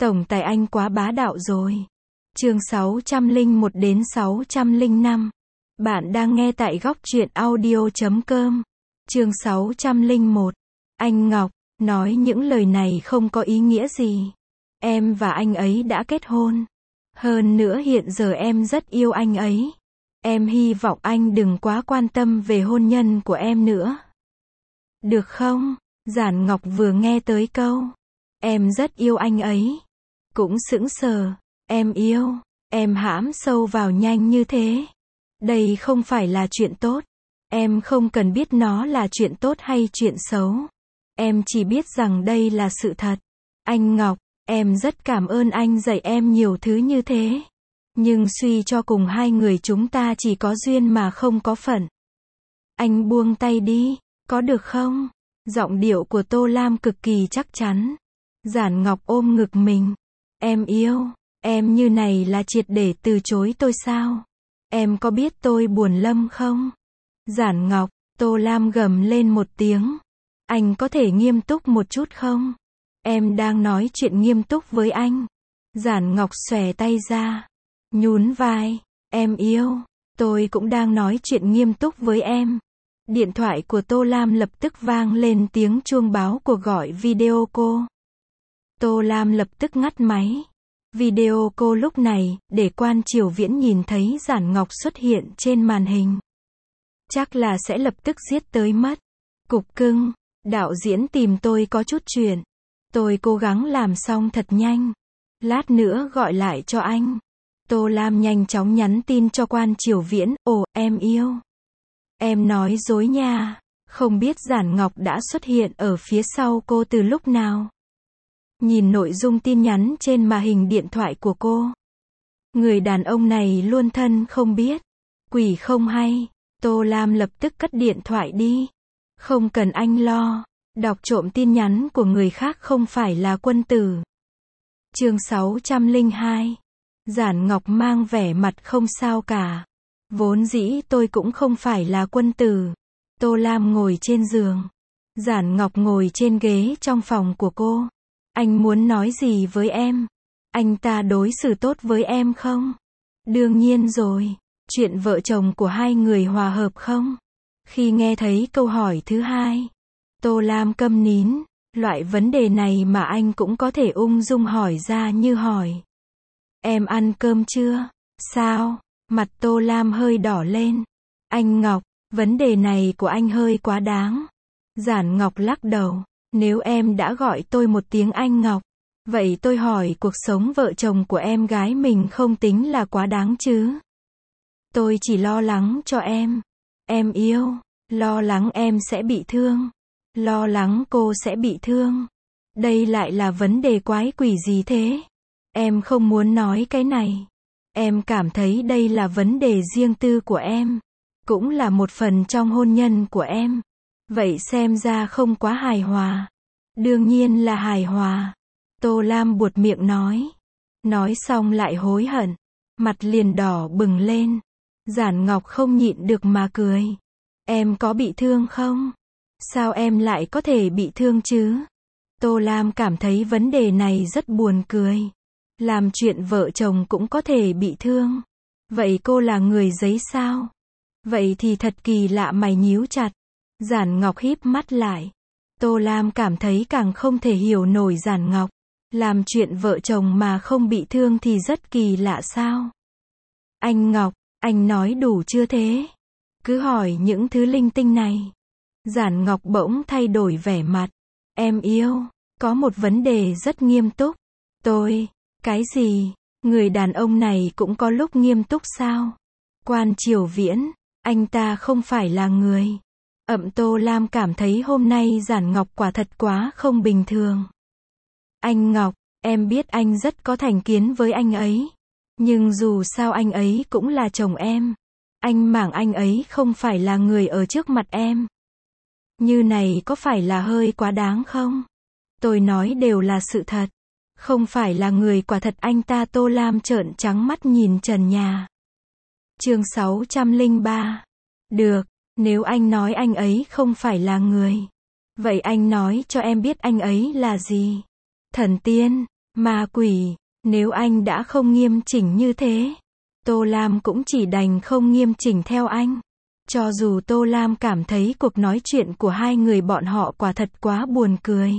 Tổng tài anh quá bá đạo rồi. Chương 601 đến 605. Bạn đang nghe tại góc truyện audio.com. Chương 601. Anh Ngọc, nói những lời này không có ý nghĩa gì. Em và anh ấy đã kết hôn. Hơn nữa hiện giờ em rất yêu anh ấy. Em hy vọng anh đừng quá quan tâm về hôn nhân của em nữa. Được không? Giản Ngọc vừa nghe tới câu em rất yêu anh ấy, cũng sững sờ. Em yêu, em hãm sâu vào nhanh như thế. Đây không phải là chuyện tốt. Em không cần biết nó là chuyện tốt hay chuyện xấu. Em chỉ biết rằng đây là sự thật. Anh Ngọc, em rất cảm ơn anh dạy em nhiều thứ như thế. Nhưng suy cho cùng hai người chúng ta chỉ có duyên mà không có phận. Anh buông tay đi, có được không? Giọng điệu của Tô Lam cực kỳ chắc chắn. Giản Ngọc ôm ngực mình. Em yêu, em như này là triệt để từ chối tôi sao? Em có biết tôi buồn Lâm không? Giản Ngọc, Tô Lam gầm lên một tiếng. Anh có thể nghiêm túc một chút không? Em đang nói chuyện nghiêm túc với anh. Giản Ngọc xòe tay ra, nhún vai. Em yêu, tôi cũng đang nói chuyện nghiêm túc với em. Điện thoại của Tô Lam lập tức vang lên tiếng chuông báo cuộc gọi video call. Tô Lam lập tức ngắt máy. Video call lúc này, để Quan Triều Viễn nhìn thấy Giản Ngọc xuất hiện trên màn hình. Chắc là sẽ lập tức giết tới mất. Cục cưng, đạo diễn tìm tôi có chút chuyện. Tôi cố gắng làm xong thật nhanh. Lát nữa gọi lại cho anh. Tô Lam nhanh chóng nhắn tin cho Quan Triều Viễn. Ồ, em yêu. Em nói dối nha. Không biết Giản Ngọc đã xuất hiện ở phía sau cô từ lúc nào. Nhìn nội dung tin nhắn trên màn hình điện thoại của cô. Người đàn ông này luôn thân không biết, quỷ không hay. Tô Lam lập tức cất điện thoại đi. Không cần anh lo. Đọc trộm tin nhắn của người khác không phải là quân tử. Chương 602. Giản Ngọc mang vẻ mặt không sao cả. Vốn dĩ tôi cũng không phải là quân tử. Tô Lam ngồi trên giường. Giản Ngọc ngồi trên ghế trong phòng của cô. Anh muốn nói gì với em? Anh ta đối xử tốt với em không? Đương nhiên rồi. Chuyện vợ chồng của hai người hòa hợp không? Khi nghe thấy câu hỏi thứ hai, Tô Lam câm nín. Loại vấn đề này mà anh cũng có thể ung dung hỏi ra như hỏi. Em ăn cơm chưa? Sao? Mặt Tô Lam hơi đỏ lên. Anh Ngọc, vấn đề này của anh hơi quá đáng. Giản Ngọc lắc đầu. Nếu em đã gọi tôi một tiếng anh Ngọc, vậy tôi hỏi cuộc sống vợ chồng của em gái mình không tính là quá đáng chứ? Tôi chỉ lo lắng cho em. Em yêu, lo lắng em sẽ bị thương. Lo lắng cô sẽ bị thương. Đây lại là vấn đề quái quỷ gì thế? Em không muốn nói cái này. Em cảm thấy đây là vấn đề riêng tư của em. Cũng là một phần trong hôn nhân của em. Vậy xem ra không quá hài hòa. Đương nhiên là hài hòa. Tô Lam buột miệng nói. Nói xong lại hối hận. Mặt liền đỏ bừng lên. Giản Ngọc không nhịn được mà cười. Em có bị thương không? Sao em lại có thể bị thương chứ? Tô Lam cảm thấy vấn đề này rất buồn cười. Làm chuyện vợ chồng cũng có thể bị thương. Vậy cô là người giấy sao? Vậy thì thật kỳ lạ. Mày nhíu chặt. Giản Ngọc híp mắt lại. Tô Lam cảm thấy càng không thể hiểu nổi Giản Ngọc. Làm chuyện vợ chồng mà không bị thương thì rất kỳ lạ sao? Anh Ngọc, anh nói đủ chưa thế? Cứ hỏi những thứ linh tinh này. Giản Ngọc bỗng thay đổi vẻ mặt. Em yêu, có một vấn đề rất nghiêm túc. Cái gì? Người đàn ông này cũng có lúc nghiêm túc sao? Quan Triều Viễn, anh ta không phải là người. Tô Lam cảm thấy hôm nay Giản Ngọc quả thật quá không bình thường. Anh Ngọc, em biết anh rất có thành kiến với anh ấy. Nhưng dù sao anh ấy cũng là chồng em. Anh mảng anh ấy không phải là người ở trước mặt em. Như này có phải là hơi quá đáng không? Tôi nói đều là sự thật. Không phải là người quả thật anh ta. Tô Lam trợn trắng mắt nhìn trần nhà. Chương 603. Được, nếu anh nói anh ấy không phải là người, vậy anh nói cho em biết anh ấy là gì? Thần tiên, Ma quỷ, nếu anh đã không nghiêm chỉnh như thế, Tô Lam cũng chỉ đành không nghiêm chỉnh theo anh. Cho dù Tô Lam cảm thấy cuộc nói chuyện của hai người bọn họ quả thật quá buồn cười.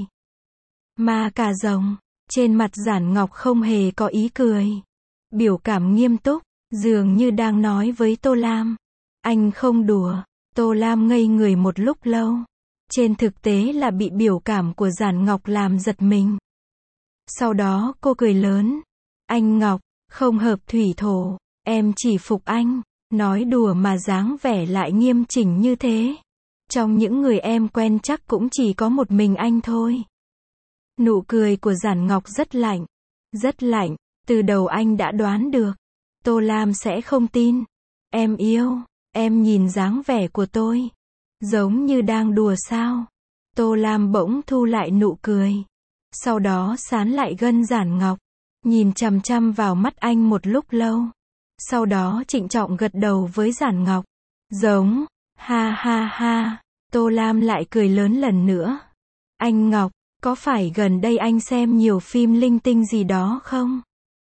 Ma cà rồng, trên mặt Giản Ngọc không hề có ý cười. Biểu cảm nghiêm túc, dường như đang nói với Tô Lam. Anh không đùa. Tô Lam ngây người một lúc lâu. Trên thực tế là bị biểu cảm của Giản Ngọc làm giật mình. Sau đó cô cười lớn. Anh Ngọc, không hợp thủy thổ, em chỉ phục anh. Nói đùa mà dáng vẻ lại nghiêm chỉnh như thế. Trong những người em quen chắc cũng chỉ có một mình anh thôi. Nụ cười của Giản Ngọc rất lạnh. Rất lạnh, từ đầu anh đã đoán được. Tô Lam sẽ không tin. Em yêu, em nhìn dáng vẻ của tôi. Giống như đang đùa sao. Tô Lam bỗng thu lại nụ cười. Sau đó sán lại gân Giản Ngọc. Nhìn chằm chằm vào mắt anh một lúc lâu. Sau đó trịnh trọng gật đầu với Giản Ngọc. Giống, ha ha ha. Tô Lam lại cười lớn lần nữa. Anh Ngọc, có phải gần đây anh xem nhiều phim linh tinh gì đó không?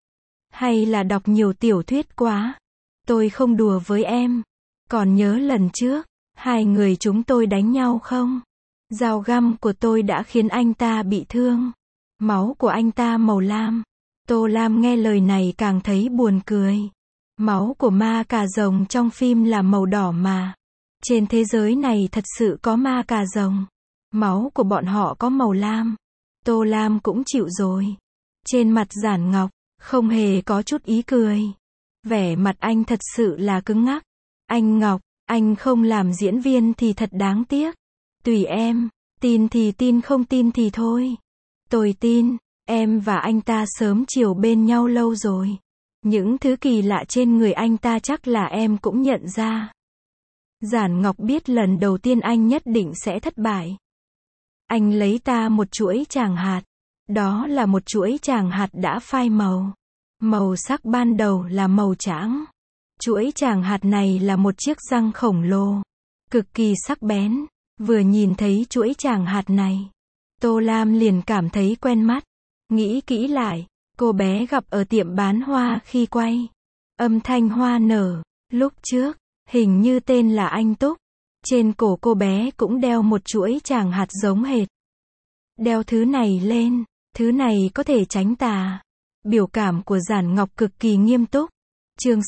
Hay là đọc nhiều tiểu thuyết quá? Tôi không đùa với em. Còn nhớ lần trước, hai người chúng tôi đánh nhau không? Dao găm của tôi đã khiến anh ta bị thương. Máu của anh ta màu lam. Tô Lam nghe lời này càng thấy buồn cười. Máu của ma cà rồng trong phim là màu đỏ mà. Trên thế giới này thật sự có ma cà rồng. Máu của bọn họ có màu lam. Tô Lam cũng chịu rồi. Trên mặt Giản Ngọc, không hề có chút ý cười. Vẻ mặt anh thật sự là cứng ngắc. Anh Ngọc, anh không làm diễn viên thì thật đáng tiếc. Tùy em, tin thì tin không tin thì thôi. Tôi tin, em và anh ta sớm chiều bên nhau lâu rồi. Những thứ kỳ lạ trên người anh ta chắc là em cũng nhận ra. Giản Ngọc biết lần đầu tiên anh nhất định sẽ thất bại. Anh lấy ta một chuỗi tràng hạt. Đó là một chuỗi tràng hạt đã phai màu. Màu sắc ban đầu là màu trắng. Chuỗi tràng hạt này là một chiếc răng khổng lồ. Cực kỳ sắc bén. Vừa nhìn thấy chuỗi tràng hạt này, Tô Lam liền cảm thấy quen mắt. Nghĩ kỹ lại, cô bé gặp ở tiệm bán hoa khi quay Âm thanh hoa nở. Lúc trước, hình như tên là anh Túc. Trên cổ cô bé cũng đeo một chuỗi tràng hạt giống hệt. Đeo thứ này lên, thứ này có thể tránh tà. Biểu cảm của Giản Ngọc cực kỳ nghiêm túc. Chương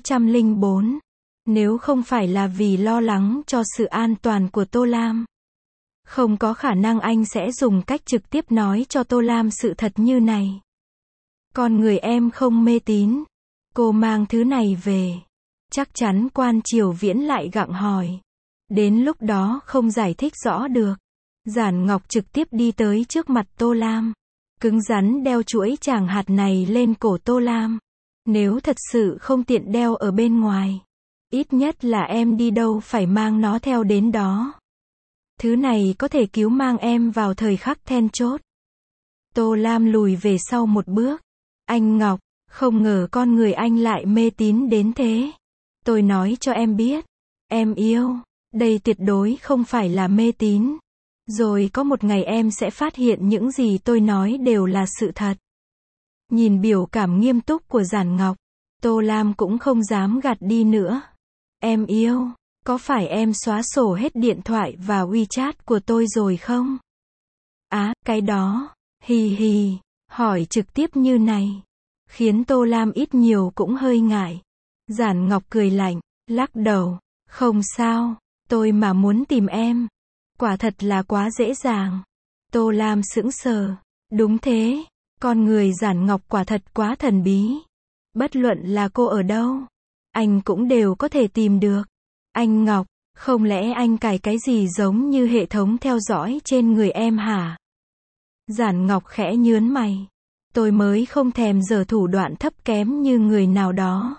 604. Nếu không phải là vì lo lắng cho sự an toàn của Tô Lam, không có khả năng anh sẽ dùng cách trực tiếp nói cho Tô Lam sự thật như này. Con người em không mê tín. Cô mang thứ này về. Chắc chắn quan Triều Viễn lại gặng hỏi. Đến lúc đó không giải thích rõ được. Giản Ngọc trực tiếp đi tới trước mặt Tô Lam. Cứng rắn đeo chuỗi tràng hạt này lên cổ Tô Lam. Nếu thật sự không tiện đeo ở bên ngoài, ít nhất là em đi đâu phải mang nó theo đến đó. Thứ này có thể cứu mang em vào thời khắc then chốt. Tô Lam lùi về sau một bước. Anh Ngọc, không ngờ con người anh lại mê tín đến thế. Tôi nói cho em biết. Em yêu, đây tuyệt đối không phải là mê tín. Rồi có một ngày em sẽ phát hiện những gì tôi nói đều là sự thật. Nhìn biểu cảm nghiêm túc của Giản Ngọc, Tô Lam cũng không dám gạt đi nữa. Em yêu, có phải em xóa sổ hết điện thoại và WeChat của tôi rồi không? Cái đó, hì hì, hỏi trực tiếp như này, khiến Tô Lam ít nhiều cũng hơi ngại. Giản Ngọc cười lạnh, lắc đầu, không sao, tôi mà muốn tìm em, quả thật là quá dễ dàng. Tô Lam sững sờ, đúng thế, con người Giản Ngọc quả thật quá thần bí. Bất luận là cô ở đâu, anh cũng đều có thể tìm được. Anh Ngọc, không lẽ anh cài cái gì giống như hệ thống theo dõi trên người em hả? Giản Ngọc khẽ nhướng mày. Tôi mới không thèm giở thủ đoạn thấp kém như người nào đó.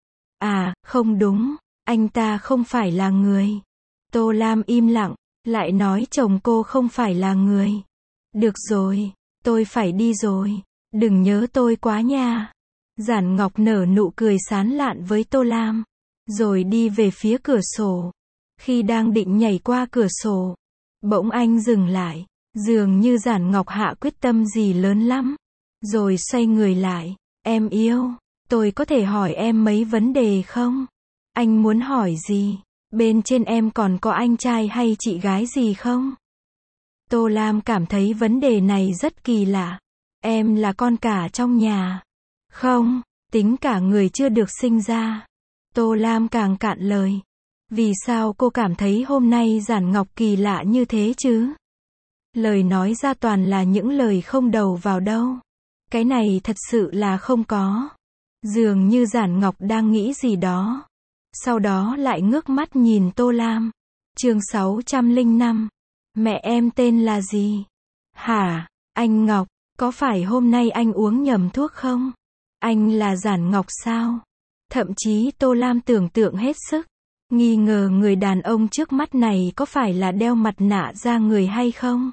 Không đúng, anh ta không phải là người. Tô Lam im lặng, lại nói chồng cô không phải là người. Được rồi, tôi phải đi rồi, đừng nhớ tôi quá nha. Giản Ngọc nở nụ cười sán lạn với Tô Lam, rồi đi về phía cửa sổ. Khi đang định nhảy qua cửa sổ, bỗng anh dừng lại, dường như Giản Ngọc hạ quyết tâm gì lớn lắm. Rồi xoay người lại. Em yêu, tôi có thể hỏi em mấy vấn đề không? Anh muốn hỏi gì? Bên trên em còn có anh trai hay chị gái gì không? Tô Lam cảm thấy vấn đề này rất kỳ lạ. Em là con cả trong nhà. Không, tính cả người chưa được sinh ra. Tô Lam càng cạn lời. Vì sao cô cảm thấy hôm nay Giản Ngọc kỳ lạ như thế chứ? Lời nói ra toàn là những lời không đầu vào đâu. Cái này thật sự là không có. Dường như Giản Ngọc đang nghĩ gì đó. Sau đó lại ngước mắt nhìn Tô Lam. Chương 605. Mẹ em tên là gì? Hả, anh Ngọc, có phải hôm nay anh uống nhầm thuốc không? Anh là Giản Ngọc sao? Thậm chí Tô Lam tưởng tượng hết sức. Nghi ngờ người đàn ông trước mắt này có phải là đeo mặt nạ ra người hay không?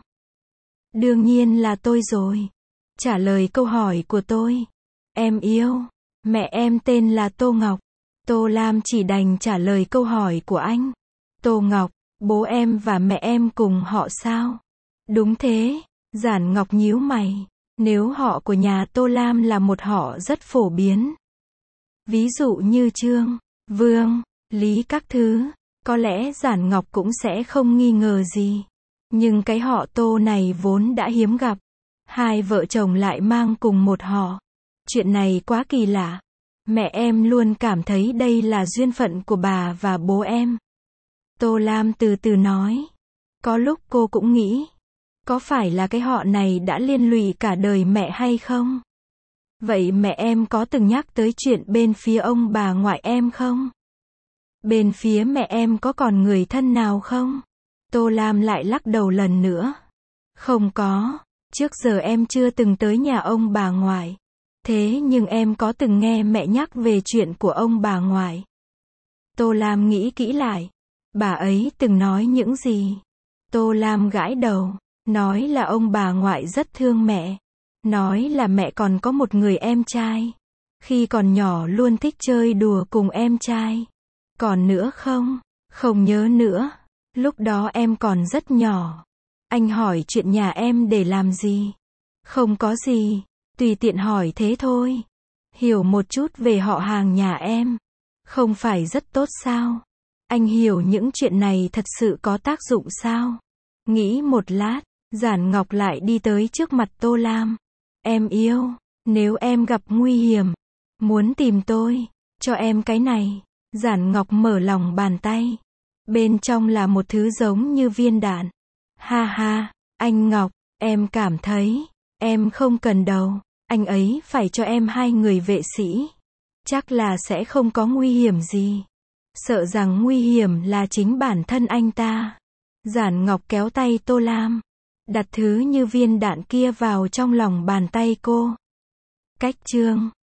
Đương nhiên là tôi rồi. Trả lời câu hỏi của tôi. Em yêu, mẹ em tên là Tô Ngọc. Tô Lam chỉ đành trả lời câu hỏi của anh. Tô Ngọc, bố em và mẹ em cùng họ sao? Đúng thế, Giản Ngọc nhíu mày. Nếu họ của nhà Tô Lam là một họ rất phổ biến. Ví dụ như Trương, Vương, Lý các thứ, có lẽ Giản Ngọc cũng sẽ không nghi ngờ gì. Nhưng cái họ Tô này vốn đã hiếm gặp. Hai vợ chồng lại mang cùng một họ. Chuyện này quá kỳ lạ. Mẹ em luôn cảm thấy đây là duyên phận của bà và bố em. Tô Lam từ từ nói. Có lúc cô cũng nghĩ, có phải là cái họ này đã liên lụy cả đời mẹ hay không? Vậy mẹ em có từng nhắc tới chuyện bên phía ông bà ngoại em không? Bên phía mẹ em có còn người thân nào không? Tô Lam lại lắc đầu lần nữa. Không có, trước giờ em chưa từng tới nhà ông bà ngoại. Thế nhưng em có từng nghe mẹ nhắc về chuyện của ông bà ngoại. Tô Lam nghĩ kỹ lại. Bà ấy từng nói những gì? Tô Lam gãi đầu. Nói là ông bà ngoại rất thương mẹ. Nói là mẹ còn có một người em trai. Khi còn nhỏ luôn thích chơi đùa cùng em trai. Còn nữa không? Không nhớ nữa. Lúc đó em còn rất nhỏ. Anh hỏi chuyện nhà em để làm gì? Không có gì. Tùy tiện hỏi thế thôi. Hiểu một chút về họ hàng nhà em. Không phải rất tốt sao? Anh hiểu những chuyện này thật sự có tác dụng sao? Nghĩ một lát, Giản Ngọc lại đi tới trước mặt Tô Lam. Em yêu, nếu em gặp nguy hiểm, muốn tìm tôi, cho em cái này. Giản Ngọc mở lòng bàn tay. Bên trong là một thứ giống như viên đạn. Ha ha, anh Ngọc, em cảm thấy, em không cần đâu. Anh ấy phải cho em 2 người vệ sĩ. Chắc là sẽ không có nguy hiểm gì. Sợ rằng nguy hiểm là chính bản thân anh ta. Giản Ngọc kéo tay Tô Lam. Đặt thứ như viên đạn kia vào trong lòng bàn tay cô. Cách chương